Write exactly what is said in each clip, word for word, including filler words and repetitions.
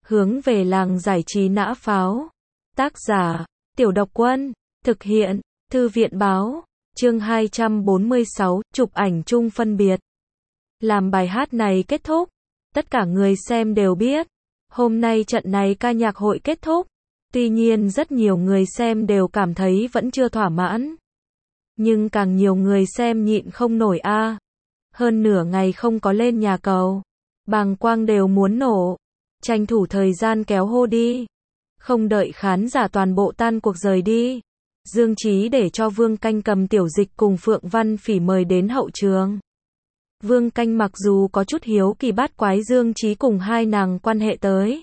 Hướng về làng giải trí nã pháo. Tác giả, Tiểu Độc Quân. Thực hiện, Thư viện báo. Chương hai trăm bốn mươi sáu, chụp ảnh chung phân biệt. Làm bài hát này kết thúc, tất cả người xem đều biết, hôm nay trận này ca nhạc hội kết thúc. Tuy nhiên rất nhiều người xem đều cảm thấy vẫn chưa thỏa mãn. Nhưng càng nhiều người xem nhịn không nổi a. À. Hơn nửa ngày không có lên nhà cầu, bàng quang đều muốn nổ. Tranh thủ thời gian kéo hô đi. Không đợi khán giả toàn bộ tan cuộc rời đi, Dương Chí để cho Vương Canh cầm Tiểu Dịch cùng Phượng Văn Phỉ mời đến hậu trường. Vương Canh mặc dù có chút hiếu kỳ bát quái Dương Chí cùng hai nàng quan hệ tới,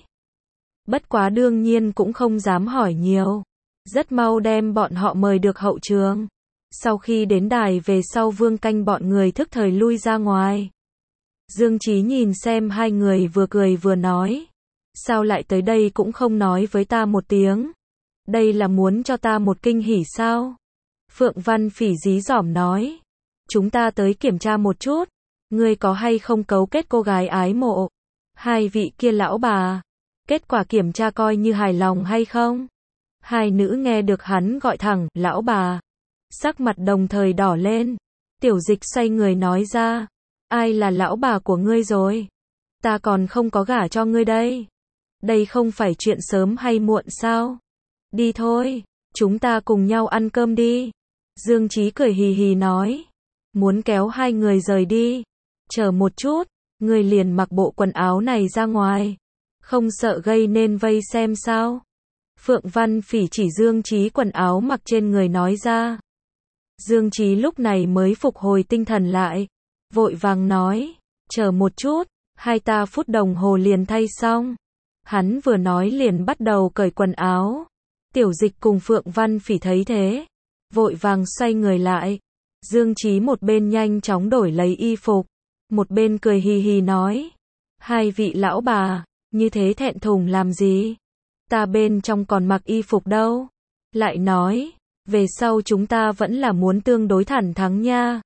bất quá đương nhiên cũng không dám hỏi nhiều. Rất mau đem bọn họ mời được hậu trường. Sau khi đến đài về sau, Vương Canh bọn người thức thời lui ra ngoài. Dương Chí nhìn xem hai người, vừa cười vừa nói, sao lại tới đây cũng không nói với ta một tiếng. Đây là muốn cho ta một kinh hỉ sao? Phượng Văn Phỉ dí dỏm nói, chúng ta tới kiểm tra một chút, ngươi có hay không cấu kết cô gái ái mộ hai vị kia lão bà. Kết quả kiểm tra coi như hài lòng hay không? Hai nữ nghe được hắn gọi thẳng lão bà, sắc mặt đồng thời đỏ lên. Tiểu Dịch xoay người nói ra, ai là lão bà của ngươi rồi? Ta còn không có gả cho ngươi đây. Đây không phải chuyện sớm hay muộn sao? Đi thôi, chúng ta cùng nhau ăn cơm đi. Dương Chí cười hì hì nói, muốn kéo hai người rời đi. Chờ một chút, ngươi liền mặc bộ quần áo này ra ngoài, không sợ gây nên vây xem sao? Phượng Văn Phỉ chỉ Dương Chí quần áo mặc trên người nói ra. Dương Chí lúc này mới phục hồi tinh thần lại, vội vàng nói, chờ một chút, hai ta phút đồng hồ liền thay xong. Hắn vừa nói liền bắt đầu cởi quần áo. Tiểu Dịch cùng Phượng Văn Phỉ thấy thế, vội vàng xoay người lại. Dương Chí một bên nhanh chóng đổi lấy y phục, một bên cười hì hì nói, hai vị lão bà, như thế thẹn thùng làm gì? Ta bên trong còn mặc y phục đâu. Lại nói, về sau chúng ta vẫn là muốn tương đối thẳng thắn nha.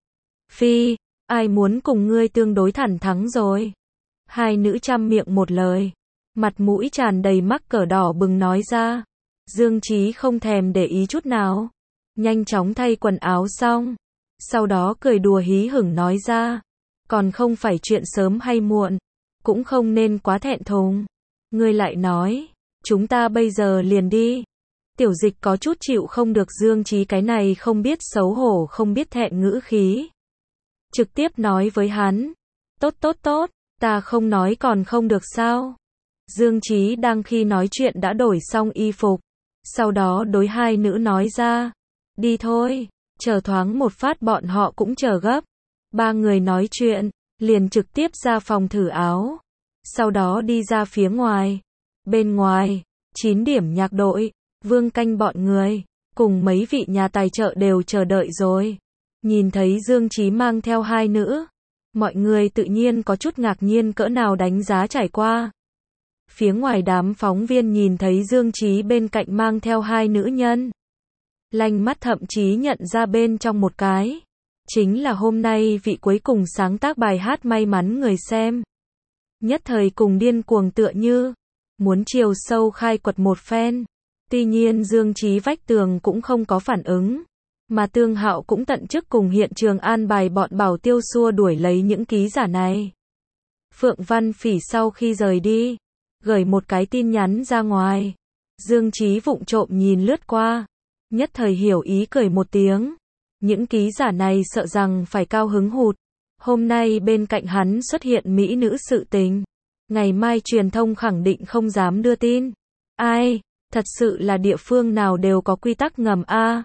Phi, ai muốn cùng ngươi tương đối thẳng thắn rồi? Hai nữ trăm miệng một lời, mặt mũi tràn đầy mắc cỡ đỏ bừng nói ra. Dương Chí không thèm để ý chút nào, nhanh chóng thay quần áo xong, sau đó cười đùa hí hửng nói ra, còn không phải chuyện sớm hay muộn, cũng không nên quá thẹn thùng. Ngươi lại nói, chúng ta bây giờ liền đi. Tiểu Dịch có chút chịu không được Dương Chí cái này không biết xấu hổ không biết thẹn ngữ khí, trực tiếp nói với hắn, tốt tốt tốt, ta không nói còn không được sao? Dương Chí đang khi nói chuyện đã đổi xong y phục, sau đó đối hai nữ nói ra, đi thôi, chờ thoáng một phát bọn họ cũng chờ gấp. Ba người nói chuyện, liền trực tiếp ra phòng thử áo, sau đó đi ra phía ngoài. Bên ngoài, chín điểm nhạc đội, Vương Canh bọn người, cùng mấy vị nhà tài trợ đều chờ đợi rồi. Nhìn thấy Dương Chí mang theo hai nữ, mọi người tự nhiên có chút ngạc nhiên cỡ nào đánh giá trải qua. Phía ngoài đám phóng viên nhìn thấy Dương Chí bên cạnh mang theo hai nữ nhân, lanh mắt thậm chí nhận ra bên trong một cái, chính là hôm nay vị cuối cùng sáng tác bài hát may mắn người xem. Nhất thời cùng điên cuồng tựa như muốn chiều sâu khai quật một phen. Tuy nhiên Dương Chí vách tường cũng không có phản ứng, mà Tương Hạo cũng tận chức cùng hiện trường an bài bọn bảo tiêu xua đuổi lấy những ký giả này. Phượng Văn Phỉ sau khi rời đi, gửi một cái tin nhắn ra ngoài. Dương Chí vụng trộm nhìn lướt qua, nhất thời hiểu ý cười một tiếng. Những ký giả này sợ rằng phải cao hứng hụt. Hôm nay bên cạnh hắn xuất hiện mỹ nữ sự tình, ngày mai truyền thông khẳng định không dám đưa tin. Ai, thật sự là địa phương nào đều có quy tắc ngầm a. À.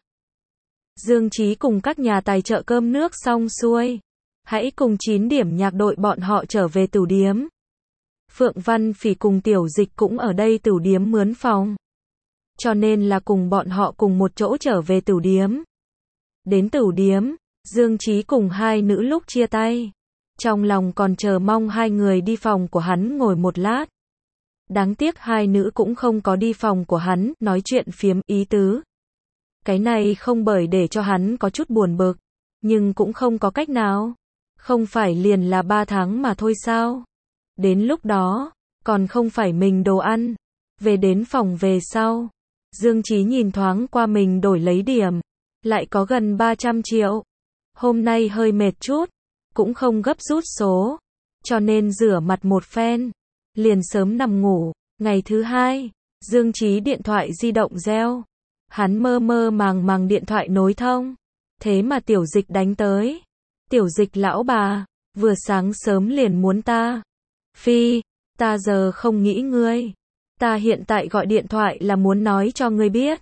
Dương Chí cùng các nhà tài trợ cơm nước xong xuôi, hãy cùng chín điểm nhạc đội bọn họ trở về tửu điếm. Phượng Văn Phỉ cùng Tiểu Dịch cũng ở đây tửu điếm mướn phòng, cho nên là cùng bọn họ cùng một chỗ trở về tửu điếm. Đến tửu điếm, Dương Chí cùng hai nữ lúc chia tay, trong lòng còn chờ mong hai người đi phòng của hắn ngồi một lát. Đáng tiếc hai nữ cũng không có đi phòng của hắn, nói chuyện phiếm ý tứ. Cái này không bởi để cho hắn có chút buồn bực, nhưng cũng không có cách nào. Không phải liền là ba tháng mà thôi sao? Đến lúc đó, còn không phải mình đồ ăn. Về đến phòng về sau, Dương Chí nhìn thoáng qua mình đổi lấy điểm, lại có gần ba trăm triệu. Hôm nay hơi mệt chút, cũng không gấp rút số, cho nên rửa mặt một phen, liền sớm nằm ngủ. Ngày thứ hai, Dương Chí điện thoại di động reo. Hắn mơ mơ màng màng điện thoại nối thông. Thế mà Tiểu Dịch đánh tới. Tiểu Dịch lão bà, vừa sáng sớm liền muốn ta. Phi, ta giờ không nghĩ ngươi. Ta hiện tại gọi điện thoại là muốn nói cho ngươi biết.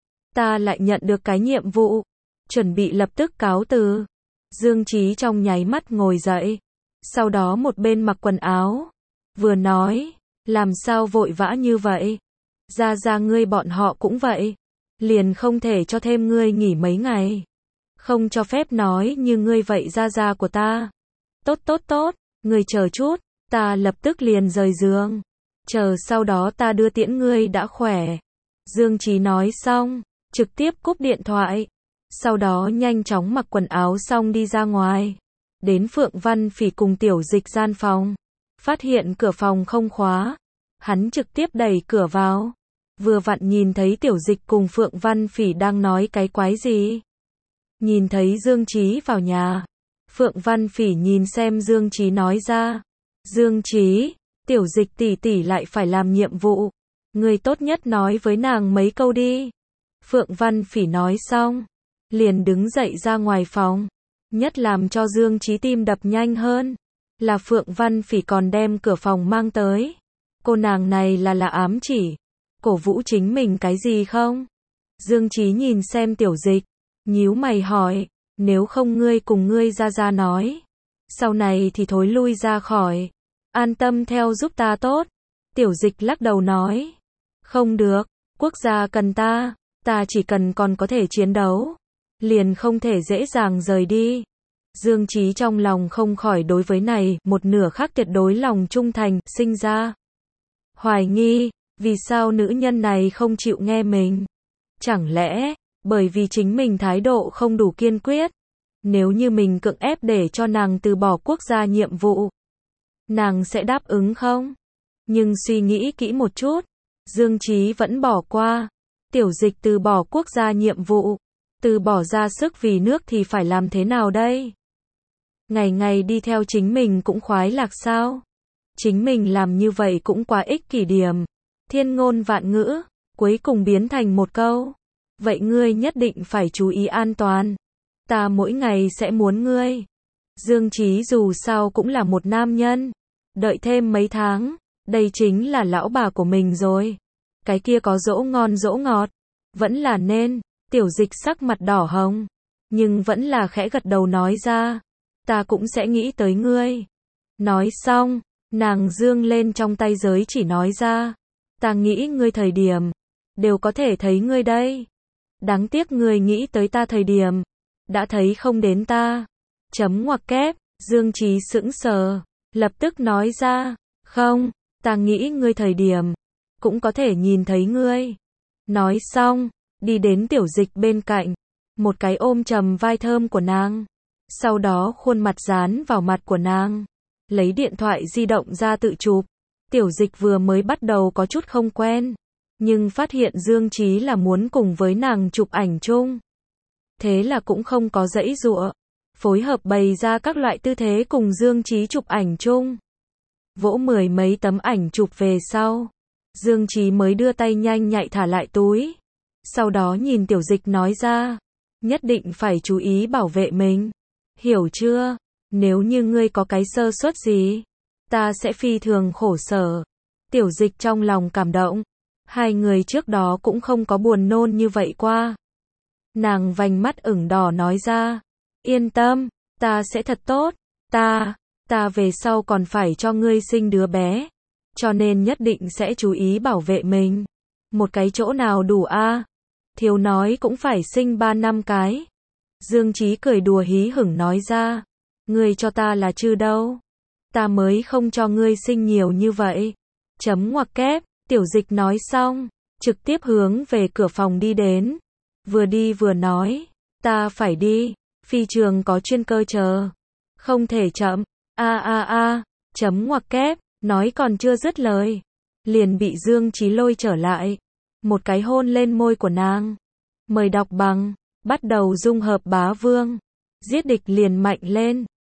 Ta lại nhận được cái nhiệm vụ. Chuẩn bị lập tức cáo từ. Dương Chí trong nháy mắt ngồi dậy. Sau đó một bên mặc quần áo. Vừa nói, làm sao vội vã như vậy? Ra ra ngươi bọn họ cũng vậy. Liền không thể cho thêm ngươi nghỉ mấy ngày. Không cho phép nói như ngươi vậy ra ra của ta. Tốt tốt tốt, ngươi chờ chút, ta lập tức liền rời giường. Chờ sau đó ta đưa tiễn ngươi đã khỏe. Dương Chí nói xong, trực tiếp cúp điện thoại. Sau đó nhanh chóng mặc quần áo xong đi ra ngoài. Đến Phượng Văn Phỉ cùng Tiểu Dịch gian phòng. Phát hiện cửa phòng không khóa. Hắn trực tiếp đẩy cửa vào. Vừa vặn nhìn thấy Tiểu Dịch cùng Phượng Văn Phỉ đang nói cái quái gì. Nhìn thấy Dương Chí vào nhà. Phượng Văn Phỉ nhìn xem Dương Chí nói ra. Dương Chí, Tiểu Dịch tỷ tỷ lại phải làm nhiệm vụ. Người tốt nhất nói với nàng mấy câu đi. Phượng Văn Phỉ nói xong. Liền đứng dậy ra ngoài phòng. Nhất làm cho Dương Chí tim đập nhanh hơn. Là Phượng Văn Phỉ còn đem cửa phòng mang tới. Cô nàng này là là ám chỉ. Cổ vũ chính mình cái gì không? Dương Chí nhìn xem Tiểu Dịch. Nhíu mày hỏi. Nếu không ngươi cùng ngươi ra ra nói. Sau này thì thối lui ra khỏi. An tâm theo giúp ta tốt. Tiểu Dịch lắc đầu nói. Không được. Quốc gia cần ta. Ta chỉ cần còn có thể chiến đấu. Liền không thể dễ dàng rời đi. Dương Chí trong lòng không khỏi đối với này, một nửa khác tuyệt đối lòng trung thành, sinh ra. Hoài nghi, vì sao nữ nhân này không chịu nghe mình? Chẳng lẽ, bởi vì chính mình thái độ không đủ kiên quyết? Nếu như mình cưỡng ép để cho nàng từ bỏ quốc gia nhiệm vụ, nàng sẽ đáp ứng không? Nhưng suy nghĩ kỹ một chút, Dương Chí vẫn bỏ qua. Tiểu Dịch từ bỏ quốc gia nhiệm vụ, từ bỏ ra sức vì nước thì phải làm thế nào đây? Ngày ngày đi theo chính mình cũng khoái lạc sao? Chính mình làm như vậy cũng quá ích kỷ điểm. Thiên ngôn vạn ngữ, cuối cùng biến thành một câu. Vậy ngươi nhất định phải chú ý an toàn. Ta mỗi ngày sẽ muốn ngươi. Dương Chí dù sao cũng là một nam nhân. Đợi thêm mấy tháng, đây chính là lão bà của mình rồi. Cái kia có dỗ ngon dỗ ngọt. Vẫn là nên. Tiểu Dịch sắc mặt đỏ hồng. Nhưng vẫn là khẽ gật đầu nói ra. Ta cũng sẽ nghĩ tới ngươi. Nói xong, nàng dương lên trong tay giới chỉ nói ra. Ta nghĩ ngươi thời điểm. Đều có thể thấy ngươi đây. Đáng tiếc ngươi nghĩ tới ta thời điểm. Đã thấy không đến ta. Chấm ngoặc kép. Dương Chí sững sờ. Lập tức nói ra. Không, ta nghĩ ngươi thời điểm. Cũng có thể nhìn thấy ngươi. Nói xong, đi đến Tiểu Dịch bên cạnh. Một cái ôm chầm vai thơm của nàng. Sau đó khuôn mặt dán vào mặt của nàng. Lấy điện thoại di động ra tự chụp. Tiểu Dịch vừa mới bắt đầu có chút không quen. Nhưng phát hiện Dương Chí là muốn cùng với nàng chụp ảnh chung. Thế là cũng không có giãy giụa. Phối hợp bày ra các loại tư thế cùng Dương Chí chụp ảnh chung. Vỗ mười mấy tấm ảnh chụp về sau. Dương Chí mới đưa tay nhanh nhạy thả lại túi. Sau đó nhìn Tiểu Dịch nói ra. Nhất định phải chú ý bảo vệ mình. Hiểu chưa? Nếu như ngươi có cái sơ suất gì, ta sẽ phi thường khổ sở. Tiểu Dịch trong lòng cảm động. Hai người trước đó cũng không có buồn nôn như vậy qua. Nàng vành mắt ửng đỏ nói ra. Yên tâm, ta sẽ thật tốt. Ta, ta về sau còn phải cho ngươi sinh đứa bé. Cho nên nhất định sẽ chú ý bảo vệ mình. Một cái chỗ nào đủ a? Thiếu nói cũng phải sinh ba năm cái. Dương Chí cười đùa hí hửng nói ra. Ngươi cho ta là chư đâu. Ta mới không cho ngươi sinh nhiều như vậy. Chấm ngoặc kép. Tiểu Dịch nói xong. Trực tiếp hướng về cửa phòng đi đến. Vừa đi vừa nói. Ta phải đi. Phi trường có chuyên cơ chờ. Không thể chậm. A a a. Chấm ngoặc kép. Nói còn chưa dứt lời, liền bị Dương Chí lôi trở lại. Một cái hôn lên môi của nàng. Mời đọc bằng, bắt đầu dung hợp bá vương. Giết địch liền mạnh lên.